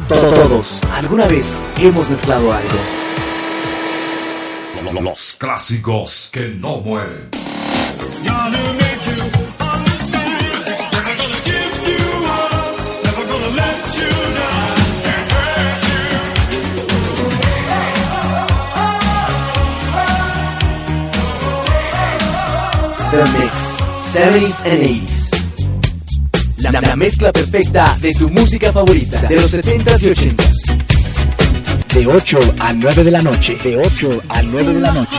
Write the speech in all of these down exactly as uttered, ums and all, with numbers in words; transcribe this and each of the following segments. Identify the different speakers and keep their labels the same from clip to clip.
Speaker 1: Todos, alguna vez hemos mezclado algo.
Speaker 2: Los clásicos que no mueren.
Speaker 1: The Mix, seventies and eighties. La, la mezcla perfecta de tu música favorita de los setentas y ochentas.
Speaker 3: De ocho a nueve de la noche. De ocho a nueve de la noche.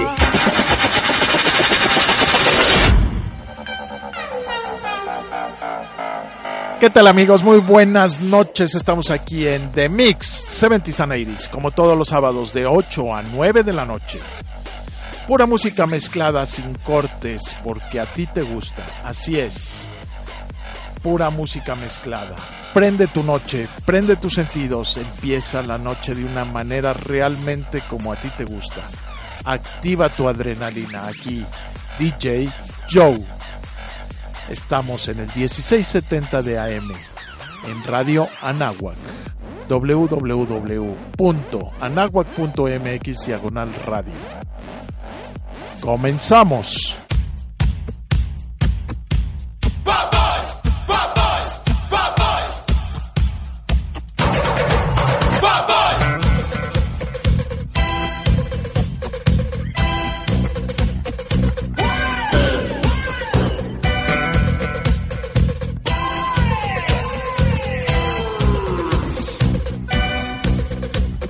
Speaker 4: ¿Qué tal, amigos? Muy buenas noches. Estamos aquí en The Mix seventies and eighties, como todos los sábados de ocho a nueve de la noche. Pura música mezclada sin cortes, porque a ti te gusta. Así es. Pura música mezclada. Prende tu noche, prende tus sentidos. Empieza la noche de una manera realmente como a ti te gusta. Activa tu adrenalina. Aquí, D J Joe. Estamos en el dieciséis setenta de A M, en Radio Anáhuac. w w w punto anáhuac punto m x diagonal radio. Comenzamos.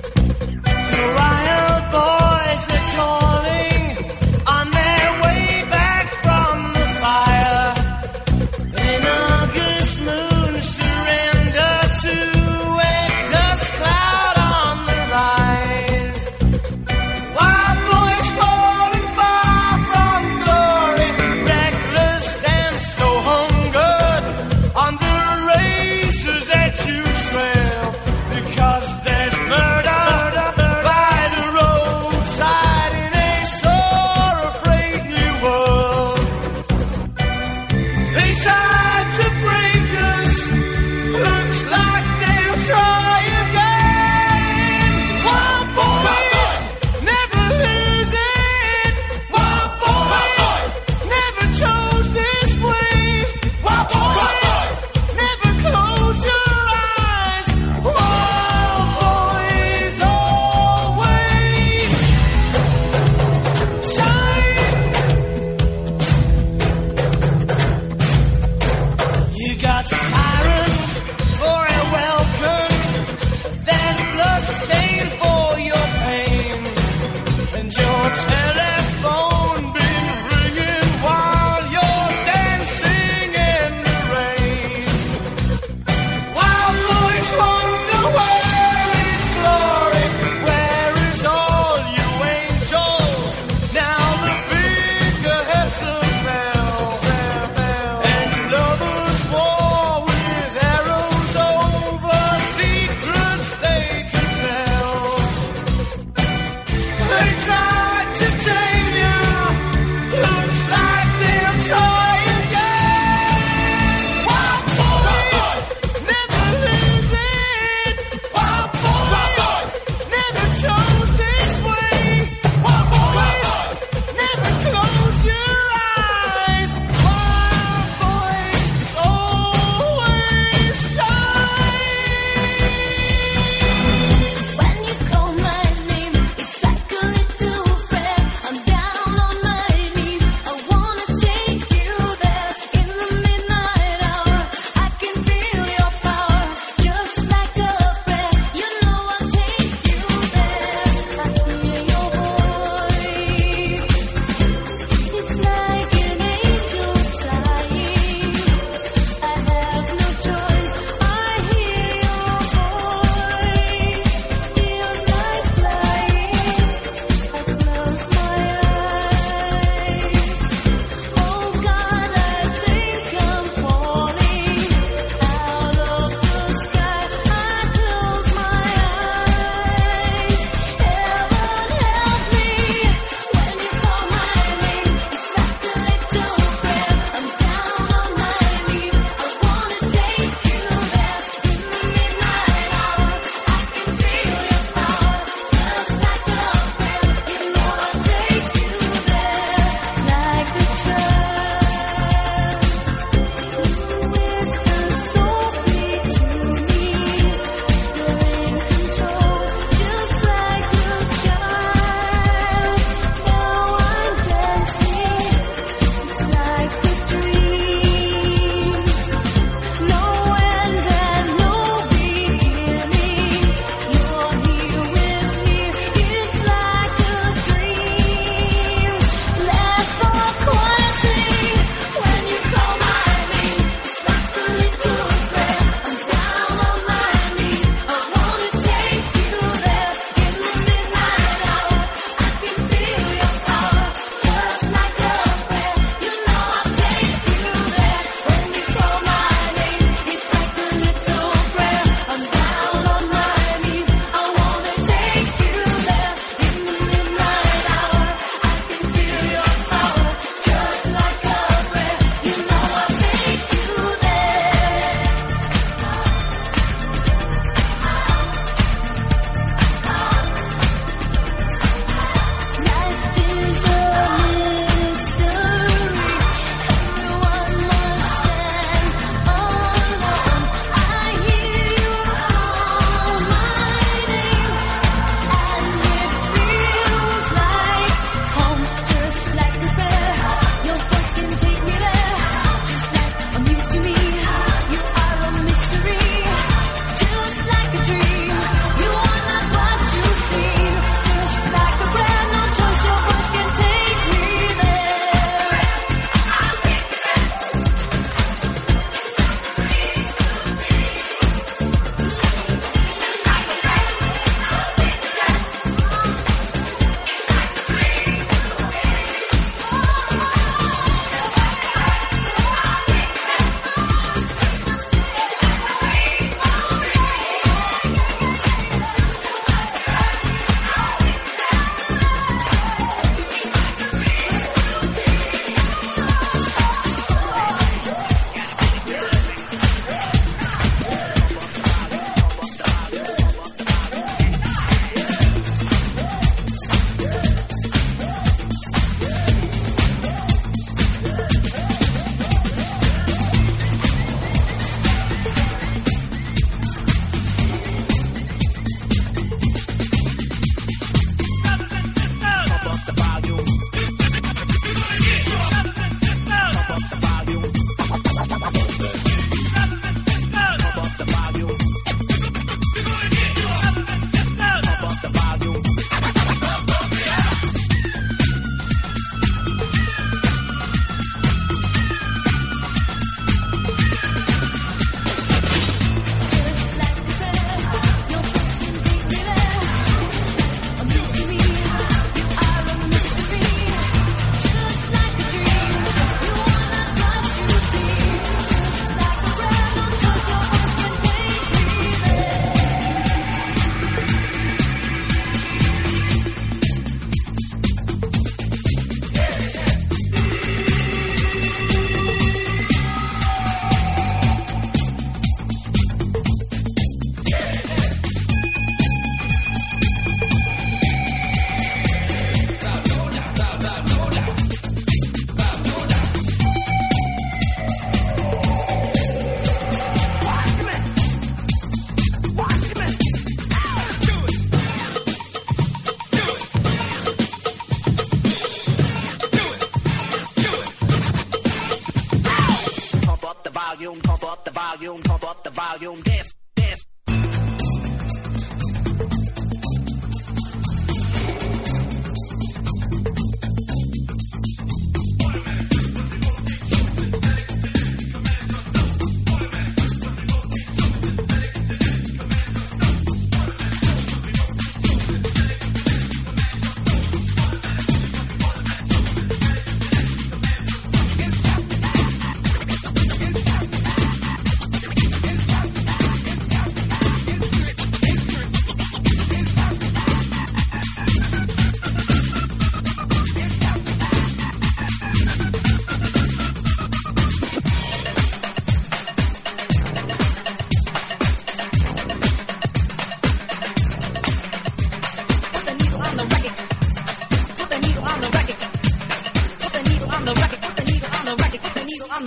Speaker 5: Wild boys are calling on their way back.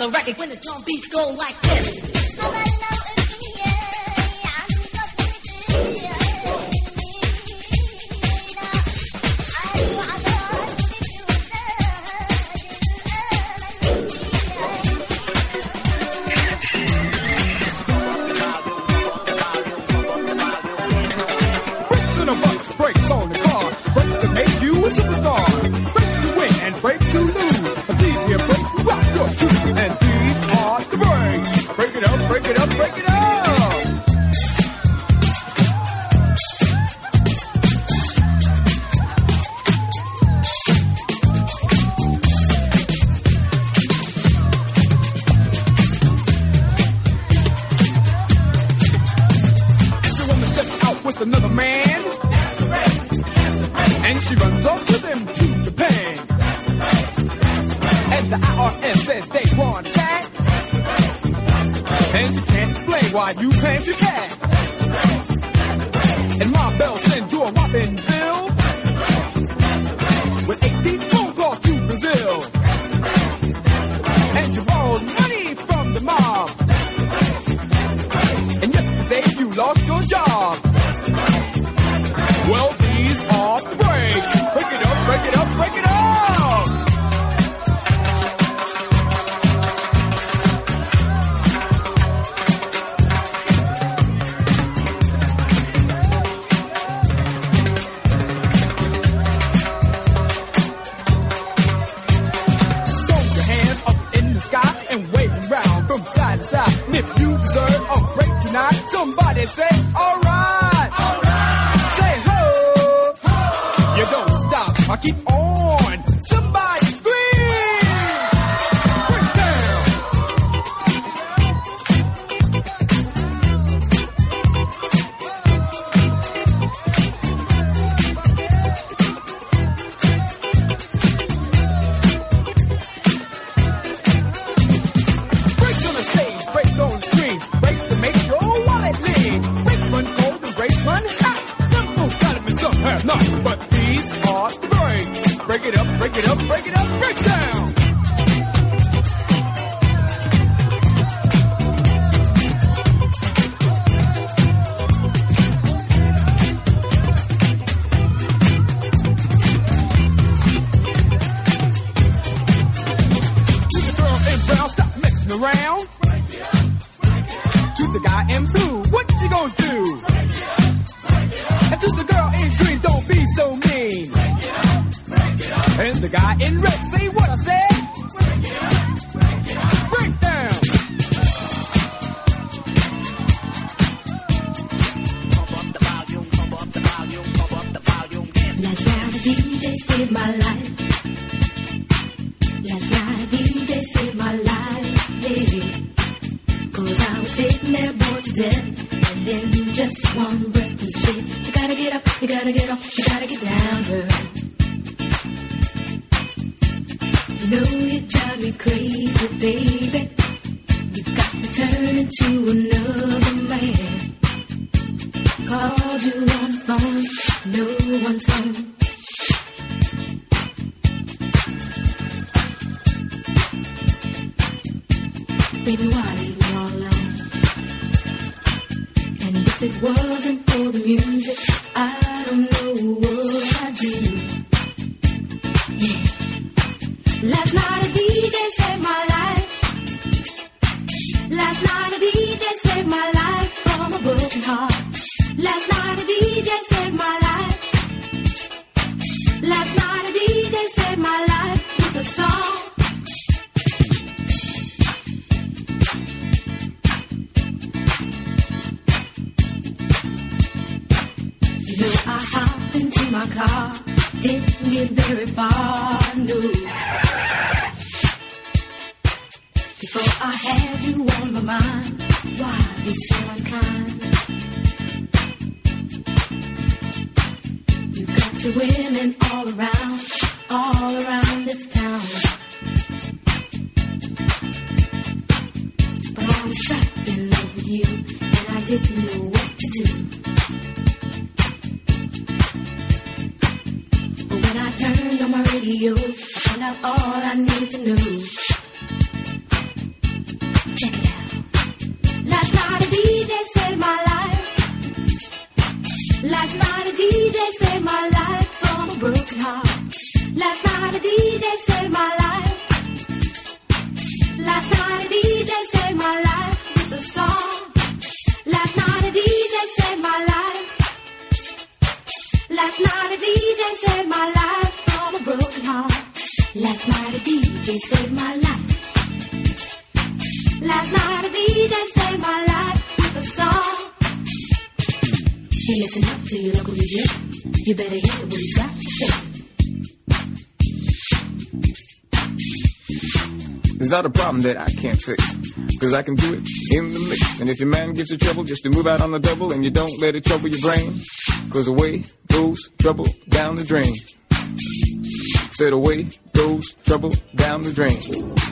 Speaker 5: the record when the drum beats go like this.
Speaker 6: Brakes on the car, brakes to make you a superstar. Brakes to win and brakes to lose. These here brakes will rock your shoes. And these are the brakes. Break it up, break it up, break it up. If you want to step out with another man, and she runs off with him to Japan. And the I R S says they want that. And you can't explain why you claim you can. And my bell sends you a whopping bill with eighteen phone calls to Brazil. And you borrowed money from the mob. And yesterday you lost your job. Well, these are the brakes. Break it up, break it up, break it up. Throw your hands up in the sky and wave them round from side to side. And if you deserve a break tonight, somebody say, all right. All right. Say, ho. Ho. You don't stop. I keep on. Somebody scream. Break down. Brakes on the stage, brakes on the screen, brakes to make your wallet lean. Brakes run cold and brakes run hot. Some folks got them and some have not. But these are the brakes. Break it up, break it up, break it up, break down. To the girl in brown, stop messing around. To the guy in blue, what you gonna do? And to the girl in green, don't be so mean. And the guy in red, say what I said. Break down.
Speaker 7: Last night a D J saved my life. Last night a D J saved my life, yeah. Cause I was sitting there bored to death. And then just one breath he said, you gotta get up, you gotta get up, you gotta get down, girl. You know you drive me crazy, baby. You've got me turning to another man. Called you on the phone, no one's home. Baby, why leave me all alone? And if it wasn't for the music, I don't know what I'd do. Yeah. Last night a D J saved my life. Last night a D J saved my life from a broken heart. Last night a D J saved my life. Last night a D J saved my life with a song. You know I hopped into my car, didn't get very far, no. Before I had you on my mind, why be so unkind? You got your women all around, all around this town. But I was trapped in love with you, and I didn't know what to do. But when I turned on my radio, I found out all I needed to know. Last night a D J saved my life from a broken heart. Last night a D J saved my life. Last night a D J saved my life with a song. Last night a D J saved my life. Last night a D J saved my life from a broken heart. Last night a D J saved my life. Last night a D J saved my life with a song. Hey, listen up to your local D J. You better hear what he's got to say.
Speaker 8: There's not a problem that I can't fix, cause I can do it in the mix. And if your man gives you trouble, just to move out on the double, and you don't let it trouble your brain, cause away goes trouble down the drain. Said away goes trouble down the drain.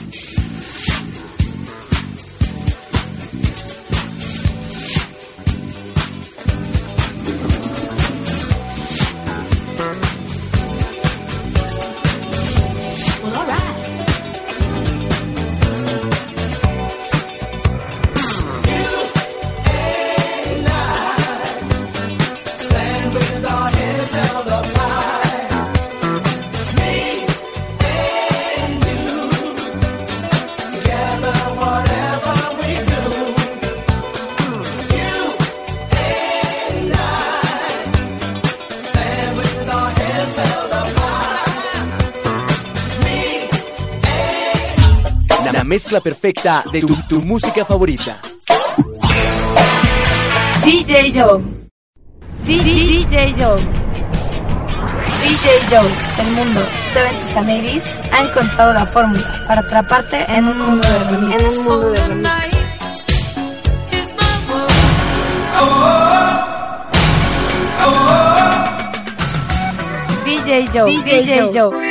Speaker 1: La mezcla perfecta de tu, tu música favorita.
Speaker 9: D J Joe. D J Joe. D J Joe, el mundo seventies and eighties ha encontrado la fórmula para atraparte en un mundo de remix. En un mundo de remix. D J Joe. D J Joe.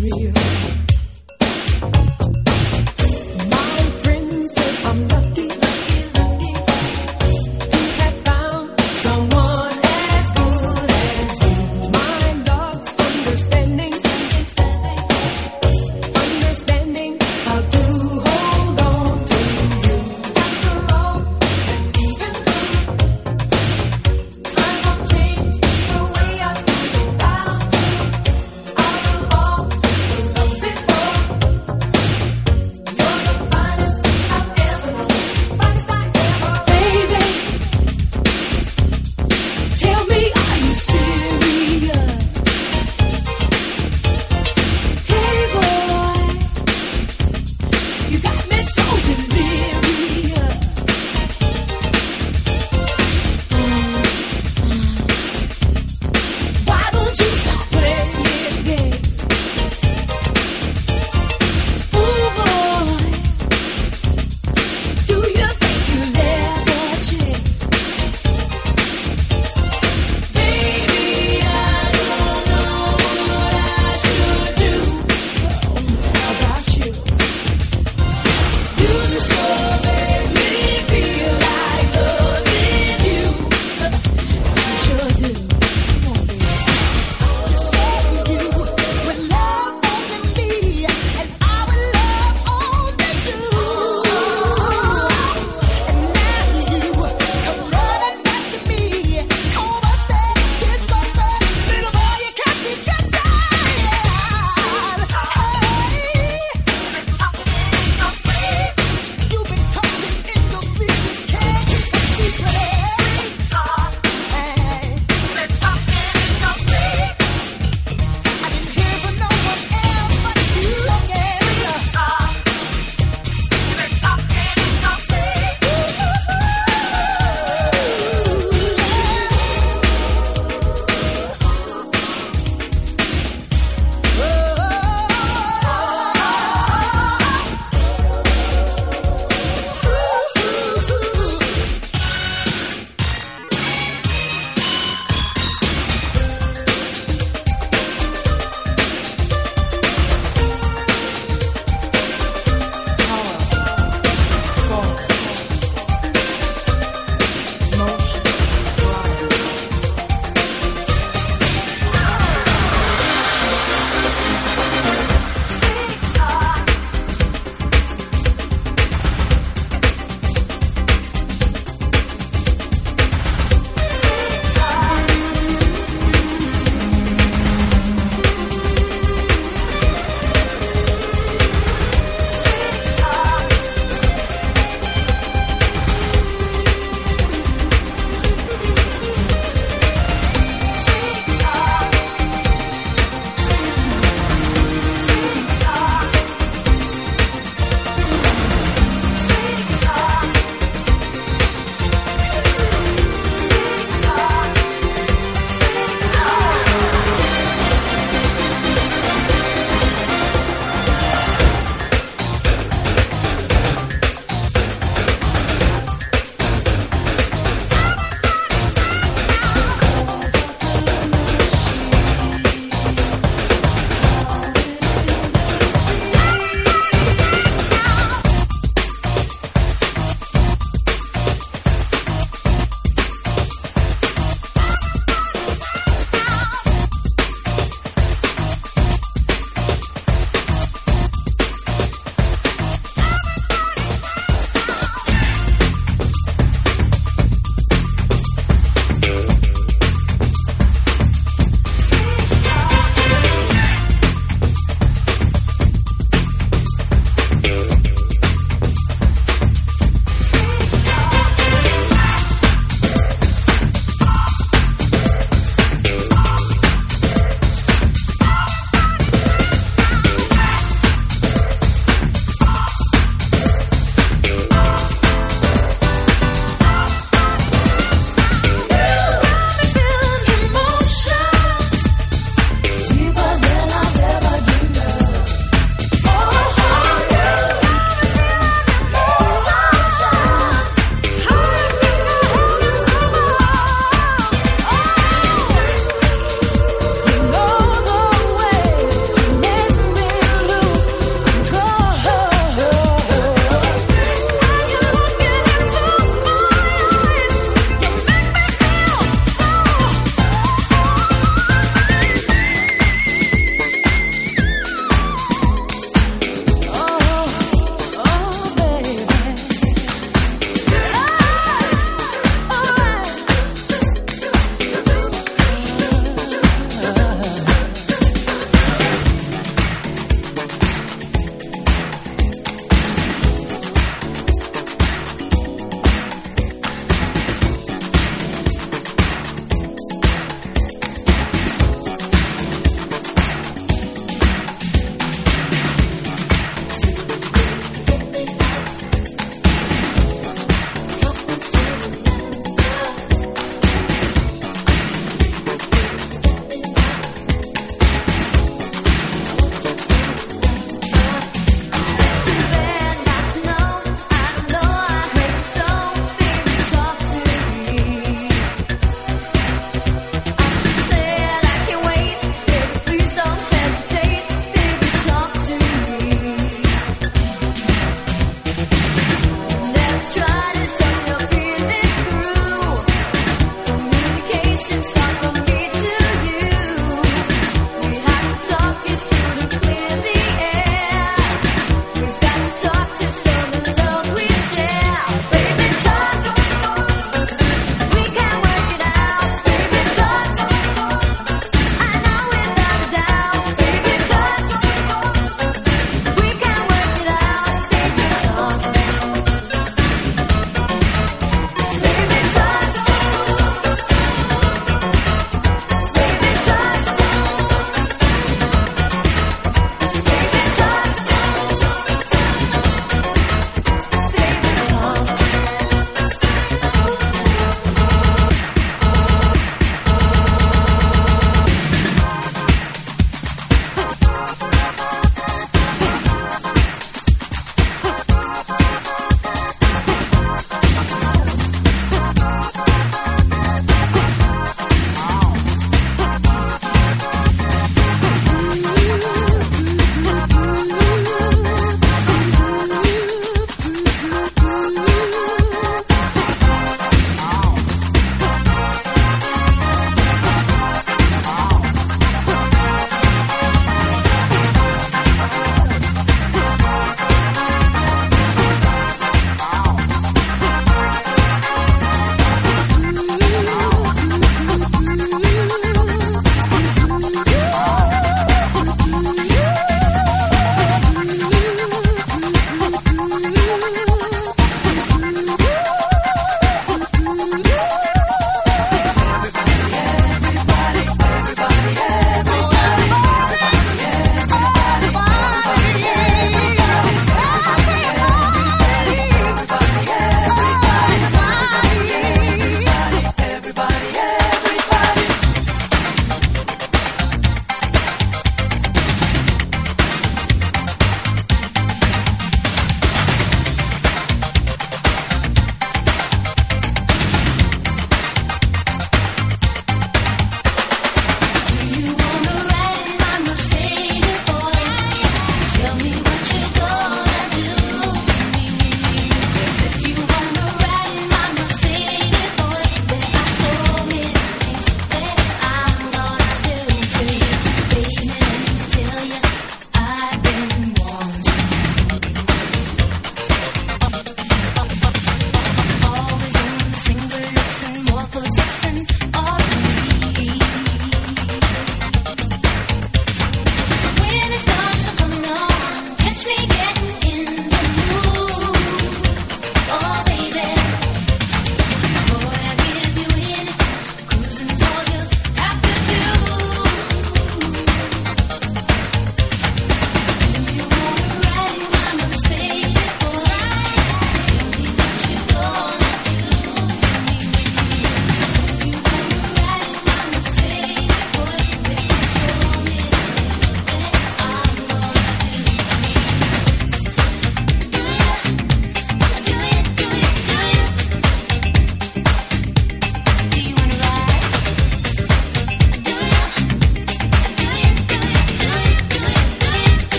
Speaker 6: real. My friends say I'm lucky, lucky, lucky to have found someone as good as you. My love's understanding, understanding how to hold on to you. After all, and even though I won't change the way I feel about you, I will always love it.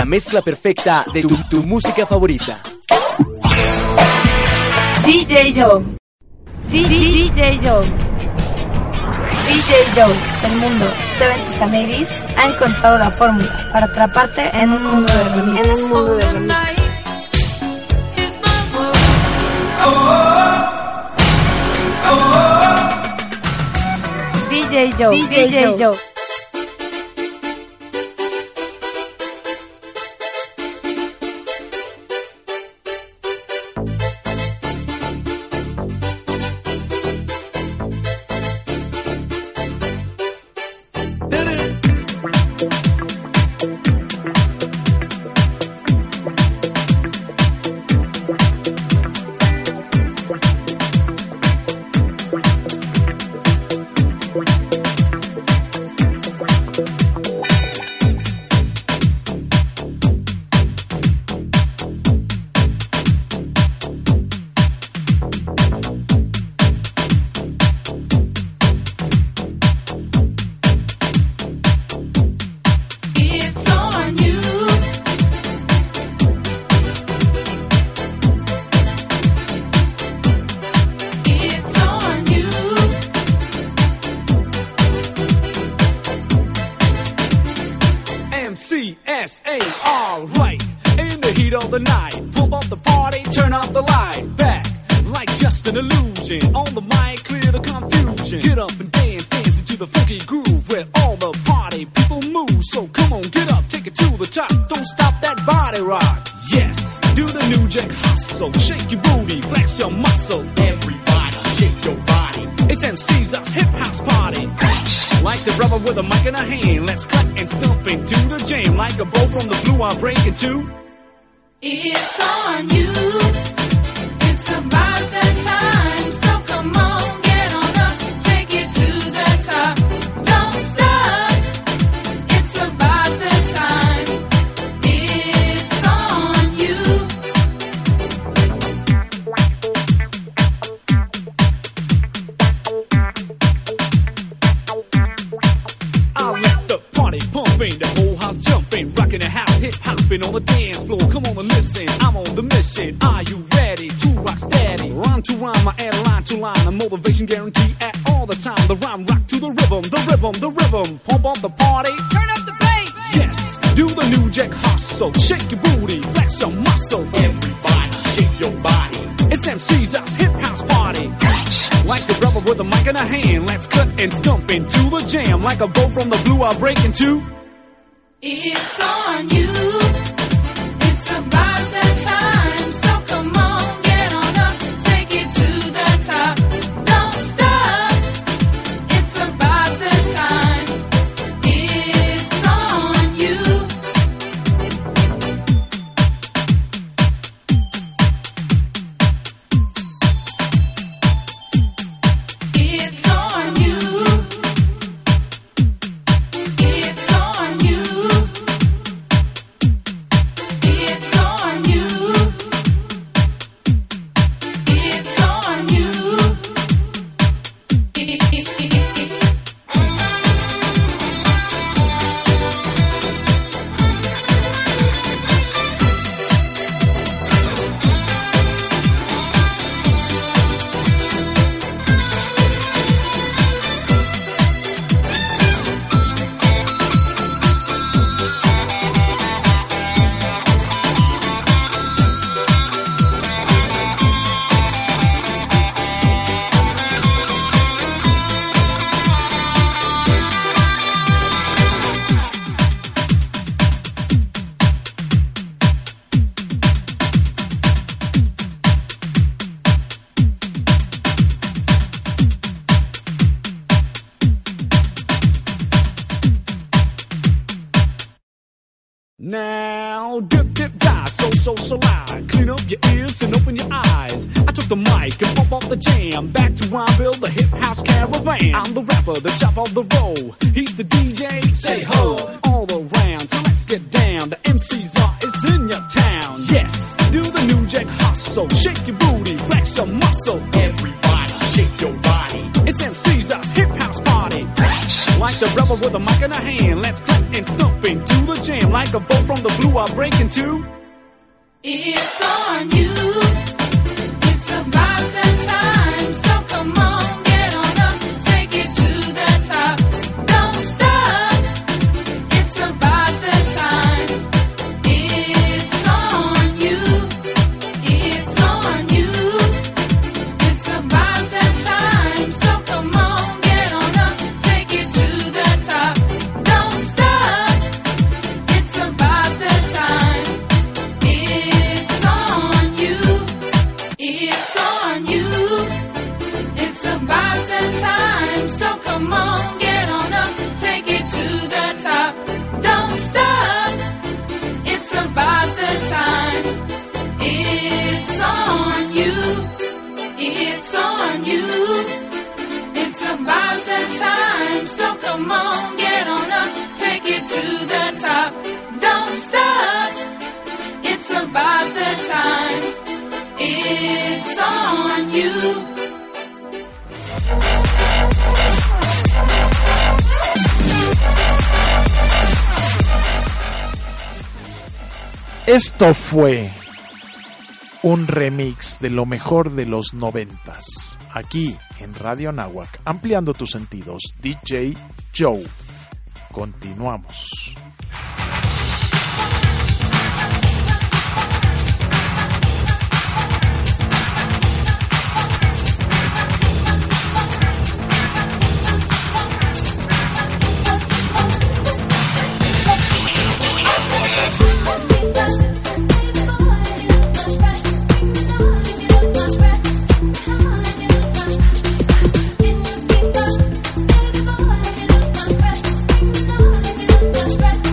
Speaker 1: mezcla perfecta de tu, tu música favorita.
Speaker 9: D J Joe. D J Joe. D J Joe, el mundo seventies and eighties ha encontrado la fórmula para atraparte en un mundo de remix. En un mundo de remix. D J Joe. D J Joe.
Speaker 6: C S A, alright. In the heat of the night, pump up the party, turn off the light. Back, like just an illusion. On the mic, clear the confusion. Get up and dance, dance into the funky groove where all the party people move. So come on, get up, take it to the top. Don't stop that body rock. Yes, do the new jack hustle. Shake your booty, flex your muscles. Everybody, shake your body. It's M C's hip house party. Like the rubber with a mic in a hand, let's cut and stomp into the jam. Like a bow from the blue, I'm breaking too.
Speaker 7: It's on you. It's about that time. So come on, get on up, take it to the top. Don't stop. It's about the time. It's on you.
Speaker 6: I'll let the party pumping, the whole house jumping, rocking the house, hip hopping on the dance floor. Come on and listen, I'm on the mission. Are you ready to rock steady? Rhyme to rhyme, I add line to line, a motivation guarantee at all the time. The rhyme rock to the rhythm, the rhythm, the rhythm. Pump up the party, turn up the bass. Yes, do the new jack hustle, shake your booty, flex your muscles. Everybody, shake your body. It's M C's hip house party. Like the rubber with a mic in a hand, let's cut and stomp into the jam. Like a bow from the blue, I'll break into.
Speaker 7: It's on you. It's about that time. So come on, get on up, take it to the top. Don't stop. It's about the time. It's on you. It's on you. It's on you. It's on you. It's on you.
Speaker 6: Now, dip, dip, dive, so, so, so loud. Clean up your ears and open your eyes. I took the mic and pump off the jam. Back to Rhymeville, the hip house caravan. I'm the rapper, the chop of the roll. He's the D J, say ho, all around. So let's get down. The M C's are is in your town. Yes, do the new jack hustle. Shake your booty, flex your muscles. Everybody, shake your body. It's M C's hip house party. Like the rubber with a mic in a hand. Let's clap and stomp into the jam like a bolt from the blue. I break into.
Speaker 7: It's on you. It's about that time. So come on, get on up, take it to the top. Don't stop. It's about the time. It's on you. It's on you. It's about that time. So come on, get on up, take it to the top. Don't stop. It's about the time. It's on you. It's on you. It's about the time. So come on, get on up, take it to the top. Don't stop. It's about the time. It's on you. It's on you. It's about the time. So come on, get on up, take it to the top. Don't stop. It's about the time. It's on you.
Speaker 4: Esto fue un remix de lo mejor de los noventas, aquí en Radio Anáhuac, ampliando tus sentidos. D J Joe. Continuamos.
Speaker 7: Breath.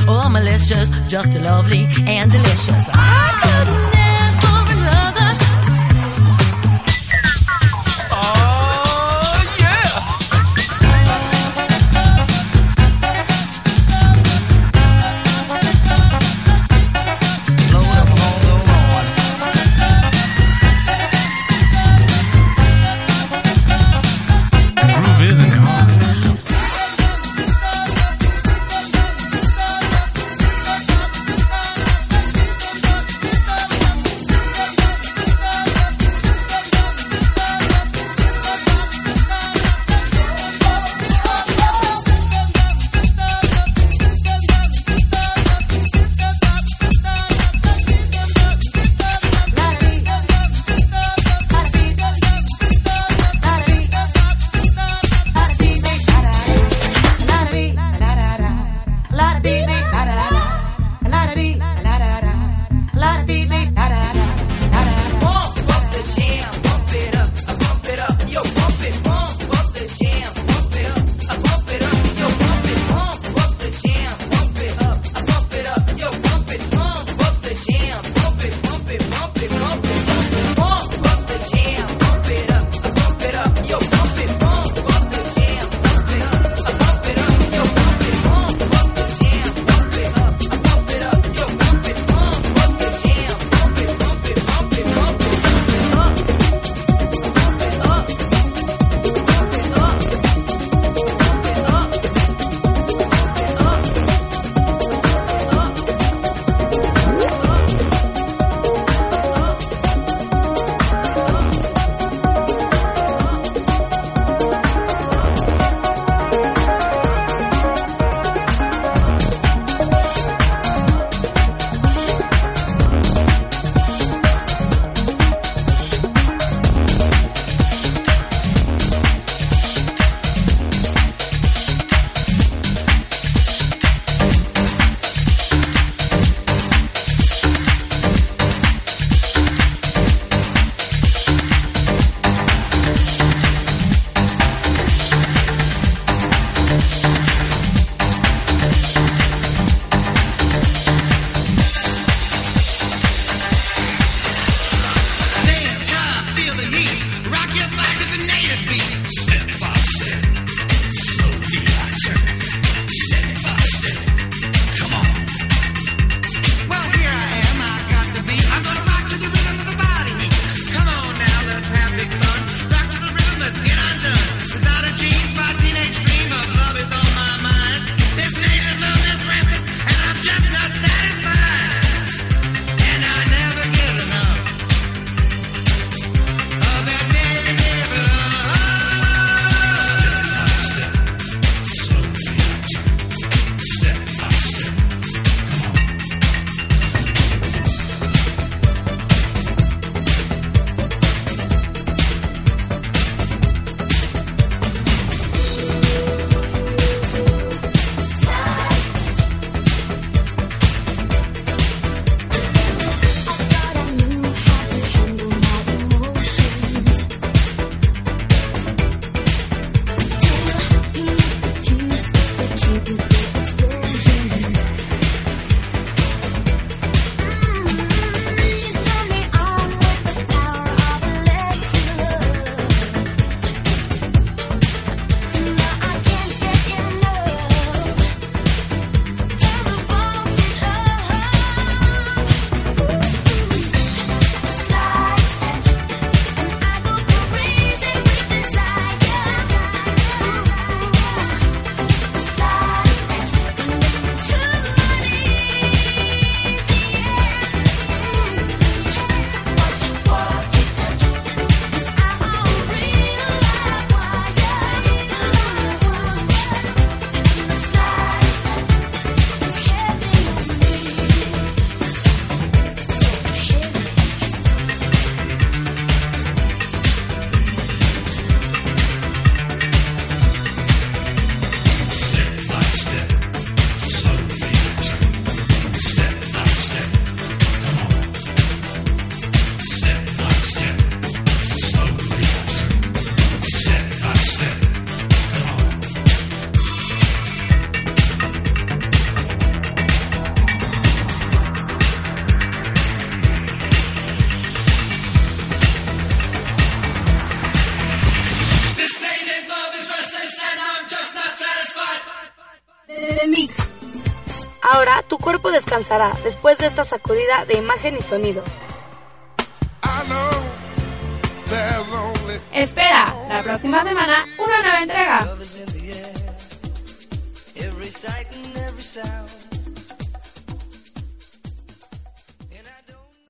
Speaker 10: or malicious, just lovely and delicious. I couldn't ask for another.
Speaker 6: Oh, yeah!
Speaker 10: Load up on the lawn.
Speaker 11: Groove isn't gone.
Speaker 9: descansará después de esta sacudida de imagen y sonido.
Speaker 11: Espera la próxima semana una nueva entrega.
Speaker 12: Every sight and every sound.